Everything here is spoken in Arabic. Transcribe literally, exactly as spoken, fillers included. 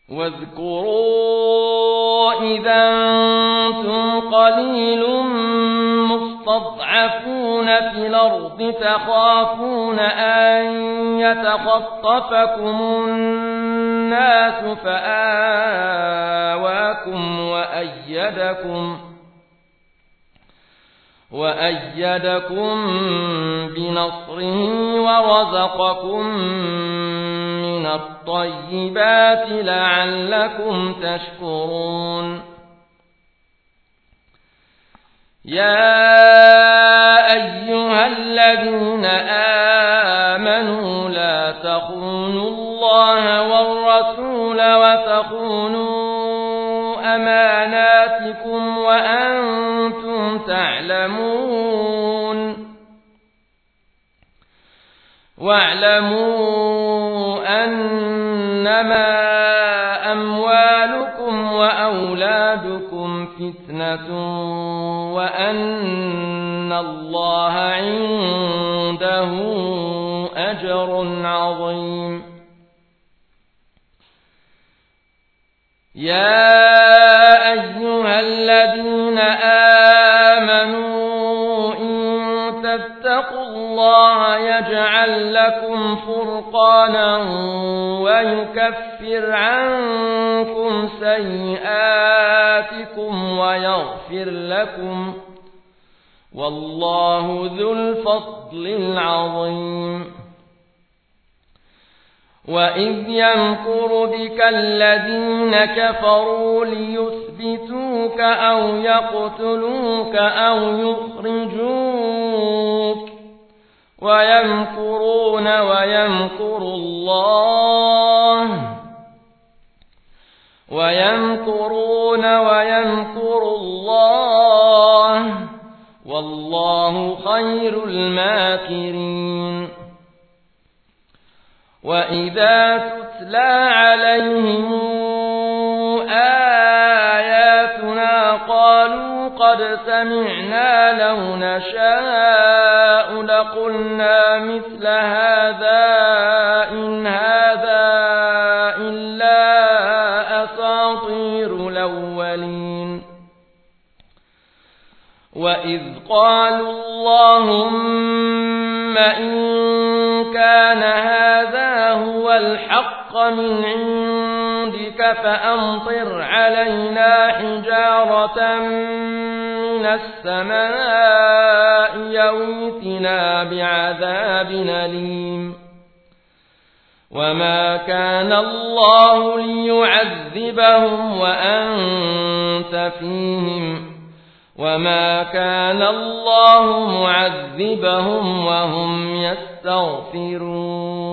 واذكروا إذا أنتم قليل مستضعفون في الأرض تخافون أن يتخطفكم الناس فآواكم وأيدكم وأيدكم بنصره ورزقكم من الطيبات لعلكم تشكرون يا أيها الذين آمنوا لا تخونوا الله والرسول وتخونوا أماناتكم وأنتم تعلمون واعلموا أنما أموالكم وأولادكم فتنة وأن الله عنده أجر عظيم يا أيها الذين آمنوا إن تتقوا الله يجعل لكم فرقانا ويكفر عنكم سيئاتكم ويغفر لكم والله ذو الفضل العظيم وإذ يمكر بك الذين كفروا ليثبتوك أو يقتلوك أو يخرجوك ويمكرون ويمكر الله ويمكرون ويمكر الله والله خير الماكرين وإذا تتلى عليهم آياتنا قالوا قد سمعنا لو نشاء لقلنا مثل هذا إن هذا إلا أساطير الأولين وإذ قالوا اللهم إن كان هذا هو الحق من عندك فأمطر علينا حجارة من السماء يويتنا بعذاب أليم وما كان الله ليعذبهم وأنت فيهم وما كان الله معذبهم وهم يستغفرون